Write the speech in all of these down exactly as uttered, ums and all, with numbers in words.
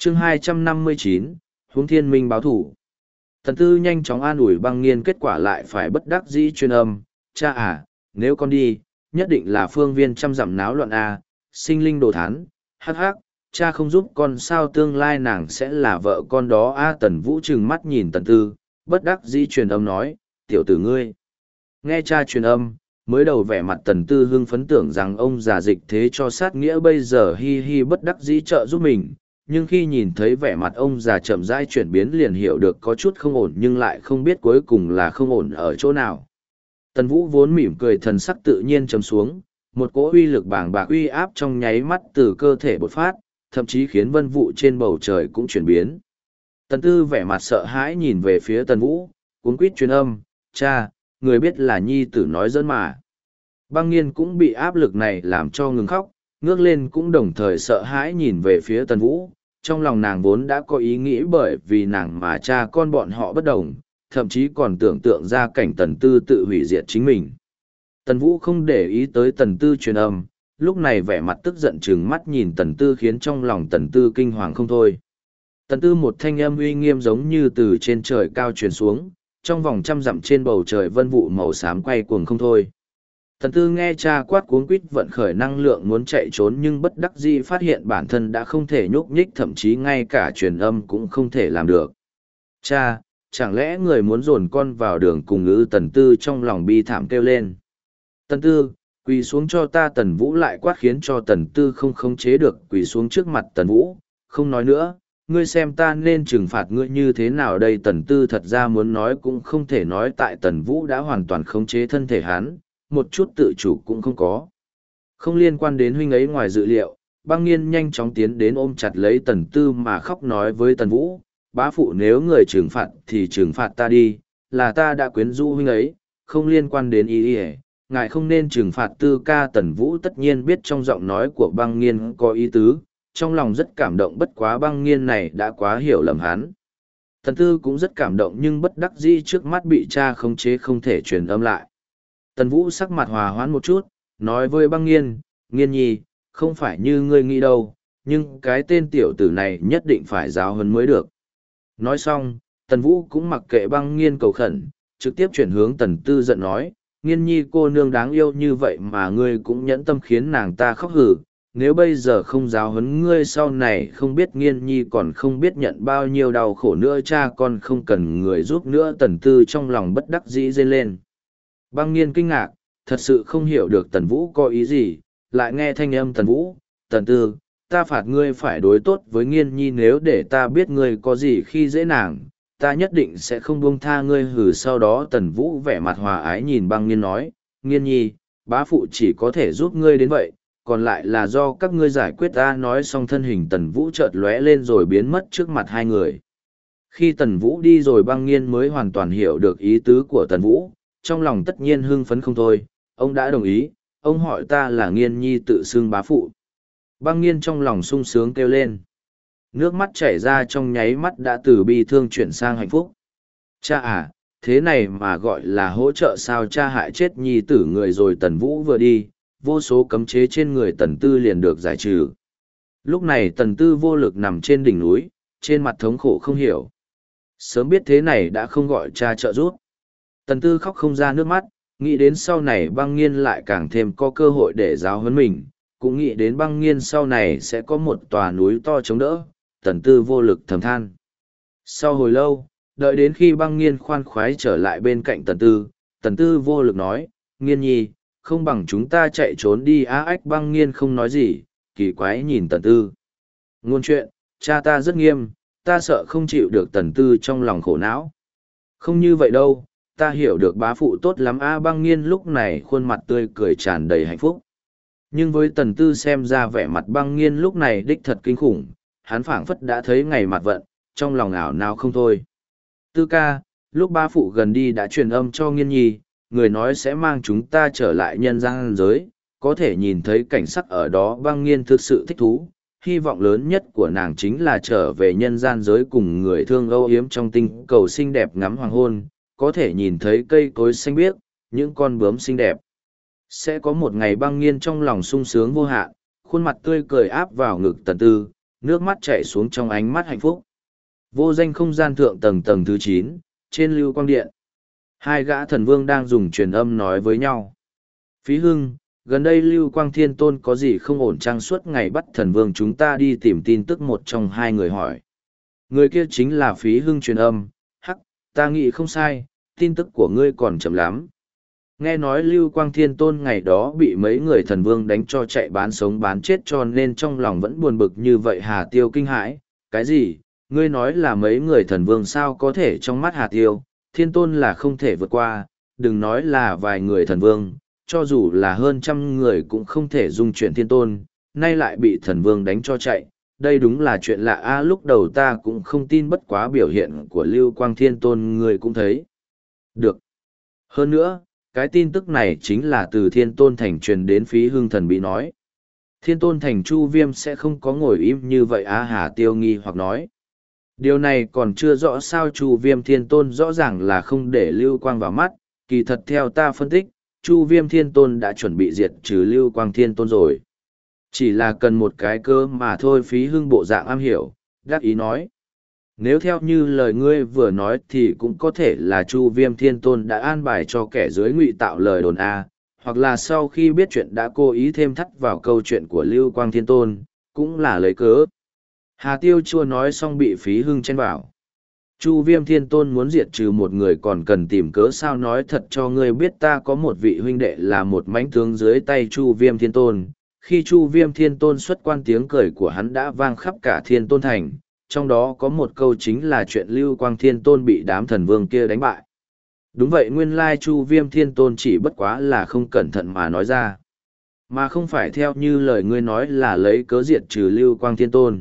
chương hai trăm năm mươi chín, Huống Thiên Minh báo thủ. Tần Tư nhanh chóng an ủi Băng Nghiên, kết quả lại phải bất đắc dĩ truyền âm, cha à, nếu con đi, nhất định là phương viên trăm dặm náo loạn a, sinh linh đồ thán, hắc hắc, cha không giúp con sao tương lai nàng sẽ là vợ con đó a. Tần Vũ trừng mắt nhìn Tần Tư, bất đắc dĩ truyền âm nói, tiểu tử ngươi. Nghe cha truyền âm, mới đầu vẻ mặt Tần Tư hưng phấn tưởng rằng ông già dịch thế cho sát nghĩa bây giờ hi hi bất đắc dĩ trợ giúp mình, nhưng khi nhìn thấy vẻ mặt ông già chậm rãi chuyển biến liền hiểu được có chút không ổn nhưng lại không biết cuối cùng là không ổn ở chỗ nào. Tần Vũ vốn mỉm cười, thần sắc tự nhiên trầm xuống, một cỗ uy lực bàng bạc uy áp trong nháy mắt từ cơ thể bộc phát, thậm chí khiến vân vụ trên bầu trời cũng chuyển biến. Tần Tư vẻ mặt sợ hãi nhìn về phía Tần Vũ, cuống quýt truyền âm, cha, người biết là nhi tử nói dẫn mà. Băng Nghiên cũng bị áp lực này làm cho ngừng khóc, ngước lên cũng đồng thời sợ hãi nhìn về phía Tần Vũ, trong lòng nàng vốn đã có ý nghĩ bởi vì nàng mà cha con bọn họ bất đồng, thậm chí còn tưởng tượng ra cảnh Tần Tư tự hủy diệt chính mình. Tần Vũ không để ý tới Tần Tư truyền âm, lúc này vẻ mặt tức giận trừng mắt nhìn Tần Tư khiến trong lòng Tần Tư kinh hoàng không thôi. Tần Tư một thanh âm uy nghiêm giống như từ trên trời cao truyền xuống, trong vòng trăm dặm trên bầu trời vân vụ màu xám quay cuồng không thôi. Tần Tư nghe cha quát cuống quýt vận khởi năng lượng muốn chạy trốn nhưng bất đắc dĩ phát hiện bản thân đã không thể nhúc nhích, thậm chí ngay cả truyền âm cũng không thể làm được. Cha, chẳng lẽ người muốn dồn con vào đường cùng ư? Tần Tư trong lòng bi thảm kêu lên. Tần Tư, quỳ xuống cho ta. Tần Vũ lại quát khiến cho Tần Tư không khống chế được quỳ xuống trước mặt Tần Vũ, không nói nữa, ngươi xem ta nên trừng phạt ngươi như thế nào đây? Tần Tư thật ra muốn nói cũng không thể nói, tại Tần Vũ đã hoàn toàn khống chế thân thể hắn, một chút tự chủ cũng không có. Không liên quan đến huynh ấy ngoài dự liệu, Băng Nghiên nhanh chóng tiến đến ôm chặt lấy Tần Tư mà khóc nói với Tần Vũ, bá phụ nếu người trừng phạt thì trừng phạt ta đi, là ta đã quyến rũ huynh ấy, không liên quan đến ý ý, ngài không nên trừng phạt Tư ca. Tần Vũ tất nhiên biết trong giọng nói của Băng Nghiên có ý tứ, trong lòng rất cảm động, bất quá Băng Nghiên này đã quá hiểu lầm hắn. Tần Tư cũng rất cảm động nhưng bất đắc dĩ trước mắt bị cha khống chế không thể truyền âm lại. Tần Vũ sắc mặt hòa hoãn một chút, nói với Băng Nghiên, Nghiên nhi, không phải như ngươi nghĩ đâu, nhưng cái tên tiểu tử này nhất định phải giáo huấn mới được. Nói xong, Tần Vũ cũng mặc kệ Băng Nghiên cầu khẩn, trực tiếp chuyển hướng Tần Tư giận nói, Nghiên nhi cô nương đáng yêu như vậy mà ngươi cũng nhẫn tâm khiến nàng ta khóc hử, nếu bây giờ không giáo huấn ngươi sau này không biết Nghiên nhi còn không biết nhận bao nhiêu đau khổ nữa, cha con không cần người giúp nữa. Tần Tư trong lòng bất đắc dĩ rên lên. Băng Nghiên kinh ngạc, thật sự không hiểu được Tần Vũ có ý gì, lại nghe thanh âm Tần Vũ, Tần Tư, ta phạt ngươi phải đối tốt với Nghiên nhi, nếu để ta biết ngươi có gì khi dễ nàng, ta nhất định sẽ không buông tha ngươi hử. Sau đó Tần Vũ vẻ mặt hòa ái nhìn Băng Nghiên nói, Nghiên nhi, bá phụ chỉ có thể giúp ngươi đến vậy, còn lại là do các ngươi giải quyết. Ta nói xong thân hình Tần Vũ chợt lóe lên rồi biến mất trước mặt hai người. Khi Tần Vũ đi rồi Băng Nghiên mới hoàn toàn hiểu được ý tứ của Tần Vũ, trong lòng tất nhiên hưng phấn không thôi, ông đã đồng ý, ông hỏi ta là Nghiên nhi tự xưng bá phụ. Băng Nghiên trong lòng sung sướng kêu lên. Nước mắt chảy ra trong nháy mắt đã từ bi thương chuyển sang hạnh phúc. Cha à, thế này mà gọi là hỗ trợ sao? Cha hại chết nhi tử người rồi. Tần Vũ vừa đi, vô số cấm chế trên người Tần Tư liền được giải trừ. Lúc này Tần Tư vô lực nằm trên đỉnh núi, trên mặt thống khổ không hiểu. Sớm biết thế này đã không gọi cha trợ giúp. Tần Tư khóc không ra nước mắt, nghĩ đến sau này Băng Nghiên lại càng thêm có cơ hội để giáo huấn mình, cũng nghĩ đến Băng Nghiên sau này sẽ có một tòa núi to chống đỡ, Tần Tư vô lực thầm than. Sau hồi lâu, đợi đến khi Băng Nghiên khoan khoái trở lại bên cạnh Tần Tư, Tần Tư vô lực nói, Nghiên nhi, không bằng chúng ta chạy trốn đi á. Ách. Băng Nghiên không nói gì, kỳ quái nhìn Tần Tư. Ngôn chuyện, cha ta rất nghiêm, ta sợ không chịu được. Tần Tư trong lòng khổ não. Không như vậy đâu, ta hiểu được bá phụ tốt lắm a. Băng Nghiên lúc này khuôn mặt tươi cười tràn đầy hạnh phúc. Nhưng với Tần Tư xem ra vẻ mặt Băng Nghiên lúc này đích thật kinh khủng, hắn phảng phất đã thấy ngày mặt vận, trong lòng ảo nào không thôi. Tư ca, lúc bá phụ gần đi đã truyền âm cho Nghiên nhi, người nói sẽ mang chúng ta trở lại nhân gian giới, có thể nhìn thấy cảnh sắc ở đó. Băng Nghiên thực sự thích thú, hy vọng lớn nhất của nàng chính là trở về nhân gian giới cùng người thương âu yếm trong tinh cầu xinh đẹp ngắm hoàng hôn, có thể nhìn thấy cây cối xanh biếc, những con bướm xinh đẹp. Sẽ có một ngày Băng Nghiên trong lòng sung sướng vô hạn, khuôn mặt tươi cười áp vào ngực Tần Tư, nước mắt chảy xuống trong ánh mắt hạnh phúc. Vô danh không gian thượng tầng tầng thứ chín, trên lưu quang điện. Hai gã thần vương đang dùng truyền âm nói với nhau. Phí Hưng, gần đây Lưu Quang Thiên Tôn có gì không ổn chăng? Suốt ngày bắt thần vương chúng ta đi tìm tin tức, một trong hai người hỏi. Người kia chính là Phí Hưng truyền âm, hắc, ta nghĩ không sai, tin tức của ngươi còn chậm lắm. Nghe nói Lưu Quang Thiên Tôn ngày đó bị mấy người thần vương đánh cho chạy bán sống bán chết, cho nên trong lòng vẫn buồn bực như vậy. Hà Tiêu kinh hãi, cái gì? Ngươi nói là mấy người thần vương? Sao có thể? Trong mắt Hà Tiêu, Thiên Tôn là không thể vượt qua, đừng nói là vài người thần vương, cho dù là hơn trăm người cũng không thể dung chuyển Thiên Tôn, nay lại bị thần vương đánh cho chạy. Đây đúng là chuyện lạ a, lúc đầu ta cũng không tin, bất quá biểu hiện của Lưu Quang Thiên Tôn người cũng thấy được. Hơn nữa, cái tin tức này chính là từ Thiên Tôn Thành truyền đến. Phí Hưng thần bị nói. Thiên Tôn Thành Chu Viêm sẽ không có ngồi im như vậy á? Hà Tiêu nghi hoặc nói. Điều này còn chưa rõ sao? Chu Viêm Thiên Tôn rõ ràng là không để Lưu Quang vào mắt, kỳ thật theo ta phân tích, Chu Viêm Thiên Tôn đã chuẩn bị diệt trừ Lưu Quang Thiên Tôn rồi. Chỉ là cần một cái cơ mà thôi. Phí Hưng bộ dạng am hiểu, đắc ý nói. Nếu theo như lời ngươi vừa nói thì cũng có thể là Chu Viêm Thiên Tôn đã an bài cho kẻ dưới ngụy tạo lời đồn A, hoặc là sau khi biết chuyện đã cố ý thêm thắt vào câu chuyện của Lưu Quang Thiên Tôn, cũng là lấy cớ. Hà Tiêu chưa nói xong bị Phí Hưng chen vào. Chu Viêm Thiên Tôn muốn diệt trừ một người còn cần tìm cớ sao? Nói thật cho ngươi biết, ta có một vị huynh đệ là một mãnh tướng dưới tay Chu Viêm Thiên Tôn. Khi Chu Viêm Thiên Tôn xuất quan, tiếng cười của hắn đã vang khắp cả Thiên Tôn Thành, trong đó có một câu chính là chuyện Lưu Quang Thiên Tôn bị đám thần vương kia đánh bại. Đúng vậy, nguyên lai Chu Viêm Thiên Tôn chỉ bất quá là không cẩn thận mà nói ra, mà không phải theo như lời ngươi nói là lấy cớ diệt trừ Lưu Quang Thiên Tôn.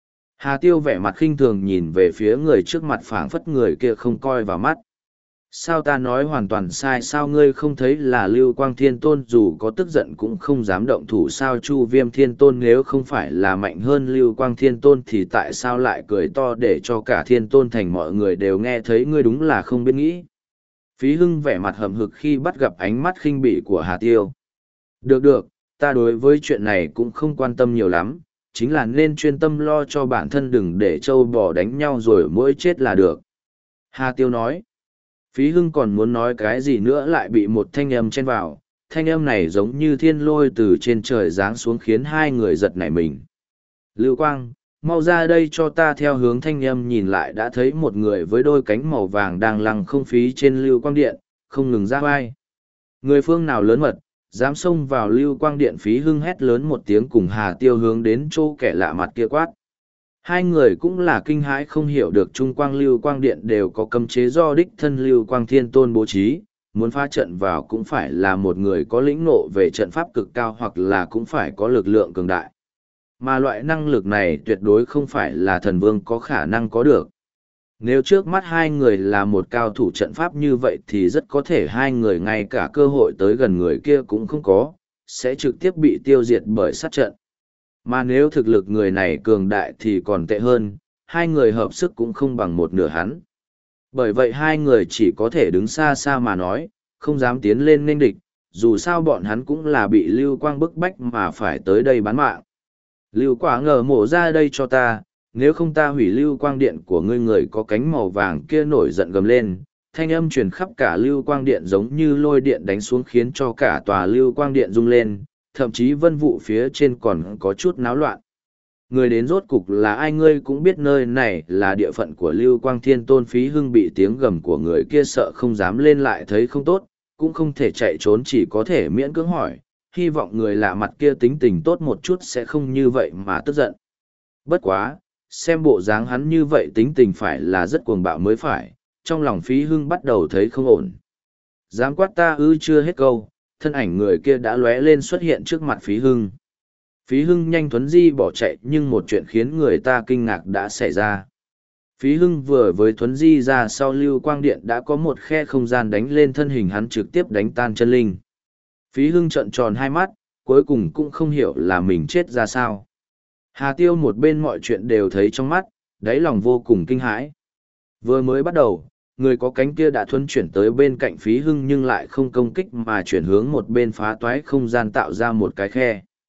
Hà Tiêu vẻ mặt khinh thường nhìn về phía người trước mặt, phảng phất người kia không coi vào mắt. Sao ta nói hoàn toàn sai? Sao ngươi không thấy là Lưu Quang Thiên Tôn dù có tức giận cũng không dám động thủ sao? Chu Viêm Thiên Tôn nếu không phải là mạnh hơn Lưu Quang Thiên Tôn thì tại sao lại cười to để cho cả Thiên Tôn Thành mọi người đều nghe thấy? Ngươi đúng là không biết nghĩ. Phí Hưng vẻ mặt hậm hực khi bắt gặp ánh mắt khinh bỉ của Hà Tiêu. Được được, ta đối với chuyện này cũng không quan tâm nhiều lắm, chính là nên chuyên tâm lo cho bản thân, đừng để trâu bò đánh nhau rồi mỗi chết là được. Hà Tiêu nói. Phí Hưng còn muốn nói cái gì nữa lại bị một thanh âm chen vào, thanh âm này giống như thiên lôi từ trên trời giáng xuống khiến hai người giật nảy mình. Lưu Quang, mau ra đây cho ta! Theo hướng thanh âm nhìn lại đã thấy một người với đôi cánh màu vàng đang lăng không phí trên Lưu Quang Điện, không ngừng ra vai. Người phương nào lớn mật, dám xông vào Lưu Quang Điện? Phí Hưng hét lớn một tiếng cùng Hà Tiêu hướng đến chỗ kẻ lạ mặt kia quát. Hai người cũng là kinh hãi, không hiểu được Trung Quang Lưu Quang Điện đều có cấm chế do đích thân Lưu Quang Thiên Tôn bố trí, muốn phá trận vào cũng phải là một người có lĩnh ngộ về trận pháp cực cao hoặc là cũng phải có lực lượng cường đại. Mà loại năng lực này tuyệt đối không phải là thần vương có khả năng có được. Nếu trước mắt hai người là một cao thủ trận pháp như vậy thì rất có thể hai người ngay cả cơ hội tới gần người kia cũng không có, sẽ trực tiếp bị tiêu diệt bởi sát trận. Mà nếu thực lực người này cường đại thì còn tệ hơn, hai người hợp sức cũng không bằng một nửa hắn. Bởi vậy hai người chỉ có thể đứng xa xa mà nói, không dám tiến lên nghênh địch, dù sao bọn hắn cũng là bị Lưu Quang bức bách mà phải tới đây bán mạng. Lưu Quả ngờ mổ ra đây cho ta, nếu không ta hủy Lưu Quang Điện của ngươi! Người có cánh màu vàng kia nổi giận gầm lên, thanh âm truyền khắp cả Lưu Quang Điện giống như lôi điện đánh xuống khiến cho cả tòa Lưu Quang Điện rung lên, thậm chí vân vụ phía trên còn có chút náo loạn. Người đến rốt cục là ai? Ngươi cũng biết nơi này là địa phận của Lưu Quang Thiên Tôn. Phí Hưng bị tiếng gầm của người kia sợ không dám lên, lại thấy không tốt, cũng không thể chạy trốn, chỉ có thể miễn cưỡng hỏi, hy vọng người lạ mặt kia tính tình tốt một chút sẽ không như vậy mà tức giận. Bất quá, xem bộ dáng hắn như vậy tính tình phải là rất cuồng bạo mới phải, trong lòng Phí Hưng bắt đầu thấy không ổn. Dám quát ta ư? Chưa hết câu, thân ảnh người kia đã lóe lên xuất hiện trước mặt Phí Hưng. Phí Hưng nhanh thuấn di bỏ chạy, nhưng một chuyện khiến người ta kinh ngạc đã xảy ra. Phí Hưng vừa với thuấn di ra sau Lưu Quang Điện đã có một khe không gian đánh lên thân hình hắn, trực tiếp đánh tan chân linh. Phí Hưng trợn tròn hai mắt, cuối cùng cũng không hiểu là mình chết ra sao. Hà Tiêu một bên mọi chuyện đều thấy trong mắt, đáy lòng vô cùng kinh hãi. Vừa mới bắt đầu, người có cánh kia đã thuấn chuyển tới bên cạnh Phí Hưng nhưng lại không công kích mà chuyển hướng một bên, phá toái không gian tạo ra một cái khe.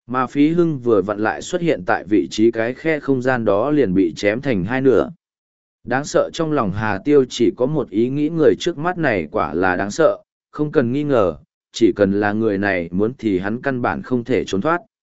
Mà Phí Hưng vừa vặn lại xuất hiện tại vị trí cái khe không gian đó liền bị chém thành hai nửa. Đáng sợ trong lòng Hà Tiêu chỉ có một ý nghĩ người trước mắt này quả là đáng sợ, không cần nghi ngờ, chỉ cần là người này muốn thì hắn căn bản không thể trốn thoát.